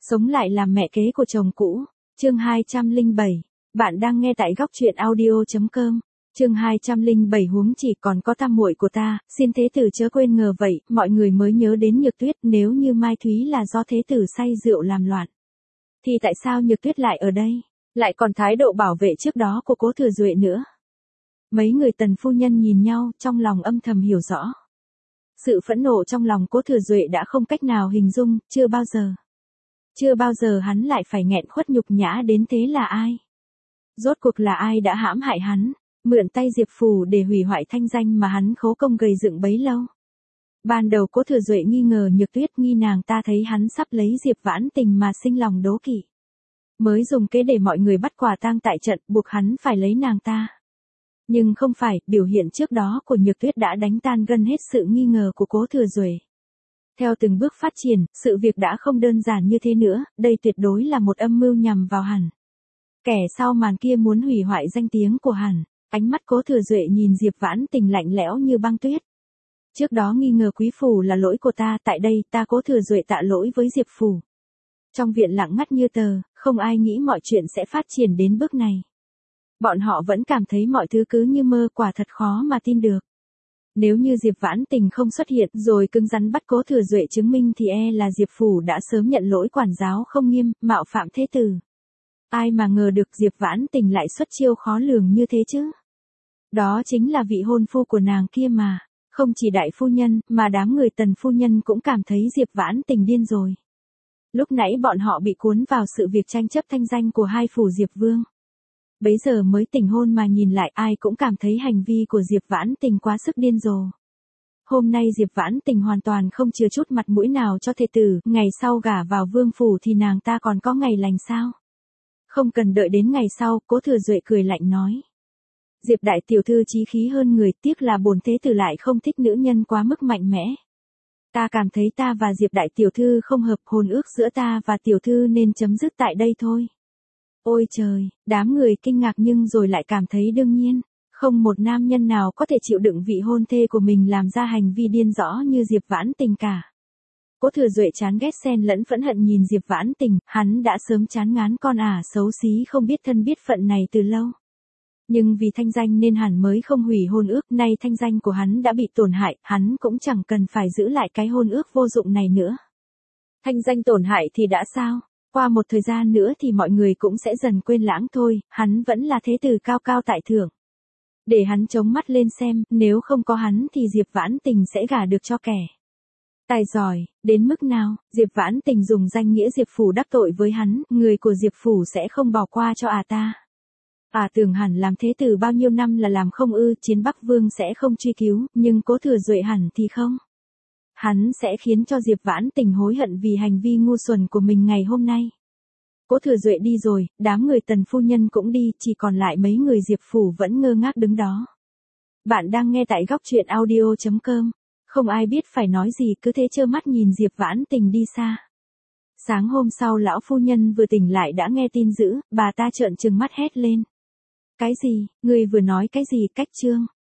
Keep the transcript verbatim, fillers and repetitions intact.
Sống lại làm mẹ kế của chồng cũ. Chương hai trăm lẻ bảy. Bạn đang nghe tại góc truyện audio chấm com. Chương hai trăm lẻ bảy huống chỉ còn có tam muội của ta, xin thế tử chớ quên ngờ vậy, mọi người mới nhớ đến Nhược Tuyết, nếu như Mai Thúy là do thế tử say rượu làm loạn. Thì tại sao Nhược Tuyết lại ở đây? Lại còn thái độ bảo vệ trước đó của Cố Thừa Duệ nữa. Mấy người Tần phu nhân nhìn nhau, trong lòng âm thầm hiểu rõ. Sự phẫn nộ trong lòng Cố Thừa Duệ đã không cách nào hình dung, chưa bao giờ. Chưa bao giờ hắn lại phải nghẹn khuất nhục nhã đến thế là ai? Rốt cuộc là ai đã hãm hại hắn, mượn tay Diệp Phù để hủy hoại thanh danh mà hắn khố công gầy dựng bấy lâu? Ban đầu Cố Thừa Duệ nghi ngờ Nhược Tuyết, nghi nàng ta thấy hắn sắp lấy Diệp Vãn Tình mà sinh lòng đố kỵ. Mới dùng kế để mọi người bắt quả tang tại trận, buộc hắn phải lấy nàng ta. Nhưng không phải, biểu hiện trước đó của Nhược Tuyết đã đánh tan gần hết sự nghi ngờ của Cố Thừa Duệ. Theo từng bước phát triển, sự việc đã không đơn giản như thế nữa, đây tuyệt đối là một âm mưu nhằm vào hắn. Kẻ sau màn kia muốn hủy hoại danh tiếng của hắn. Ánh mắt Cố Thừa Duệ nhìn Diệp Vãn Tình lạnh lẽo như băng tuyết. Trước đó nghi ngờ quý phủ là lỗi của ta, tại đây ta Cố Thừa Duệ tạ lỗi với Diệp Phủ. Trong viện lặng ngắt như tờ, không ai nghĩ mọi chuyện sẽ phát triển đến bước này. Bọn họ vẫn cảm thấy mọi thứ cứ như mơ, quả thật khó mà tin được. Nếu như Diệp Vãn Tình không xuất hiện rồi cứng rắn bắt Cố Thừa Duệ chứng minh thì e là Diệp Phủ đã sớm nhận lỗi quản giáo không nghiêm, mạo phạm thế tử. Ai mà ngờ được Diệp Vãn Tình lại xuất chiêu khó lường như thế chứ. Đó chính là vị hôn phu của nàng kia mà. Không chỉ đại phu nhân, mà đám người Tần phu nhân cũng cảm thấy Diệp Vãn Tình điên rồi. Lúc nãy bọn họ bị cuốn vào sự việc tranh chấp thanh danh của hai phủ Diệp Vương. Bấy giờ mới tỉnh hôn mà nhìn lại, ai cũng cảm thấy hành vi của Diệp Vãn Tình quá sức điên rồ. Hôm nay Diệp Vãn Tình hoàn toàn không chừa chút mặt mũi nào cho thê tử, ngày sau gả vào vương phủ thì nàng ta còn có ngày lành sao? Không cần đợi đến ngày sau, Cố Thừa Duệ cười lạnh nói. Diệp đại tiểu thư chí khí hơn người, tiếc là bổn thế tử lại không thích nữ nhân quá mức mạnh mẽ. Ta cảm thấy ta và Diệp đại tiểu thư không hợp, hôn ước giữa ta và tiểu thư nên chấm dứt tại đây thôi. Ôi trời, đám người kinh ngạc nhưng rồi lại cảm thấy đương nhiên, không một nam nhân nào có thể chịu đựng vị hôn thê của mình làm ra hành vi điên dã như Diệp Vãn Tình cả. Cố Thừa Duệ chán ghét xen lẫn phẫn hận nhìn Diệp Vãn Tình, hắn đã sớm chán ngán con ả xấu xí không biết thân biết phận này từ lâu. Nhưng vì thanh danh nên hắn mới không hủy hôn ước, nay thanh danh của hắn đã bị tổn hại, hắn cũng chẳng cần phải giữ lại cái hôn ước vô dụng này nữa. Thanh danh tổn hại thì đã sao? Qua một thời gian nữa thì mọi người cũng sẽ dần quên lãng thôi, hắn vẫn là thế tử cao cao tại thượng. Để hắn chống mắt lên xem, nếu không có hắn thì Diệp Vãn Tình sẽ gả được cho kẻ tài giỏi, đến mức nào, Diệp Vãn Tình dùng danh nghĩa Diệp Phủ đắc tội với hắn, người của Diệp Phủ sẽ không bỏ qua cho à ta. À tưởng hẳn làm thế tử bao nhiêu năm là làm không ư, chiến Bắc Vương sẽ không truy cứu, nhưng Cố Thừa Duệ hẳn thì không. Hắn sẽ khiến cho Diệp Vãn Tình hối hận vì hành vi ngu xuẩn của mình ngày hôm nay. Cố Thừa Duệ đi rồi, đám người Tần phu nhân cũng đi, chỉ còn lại mấy người Diệp Phủ vẫn ngơ ngác đứng đó. Bạn đang nghe tại góc truyện audio chấm com. Không ai biết phải nói gì, cứ thế trơ mắt nhìn Diệp Vãn Tình đi xa. Sáng hôm sau lão phu nhân vừa tỉnh lại đã nghe tin dữ, bà ta trợn trừng mắt hét lên. Cái gì, người vừa nói cái gì, cách trương?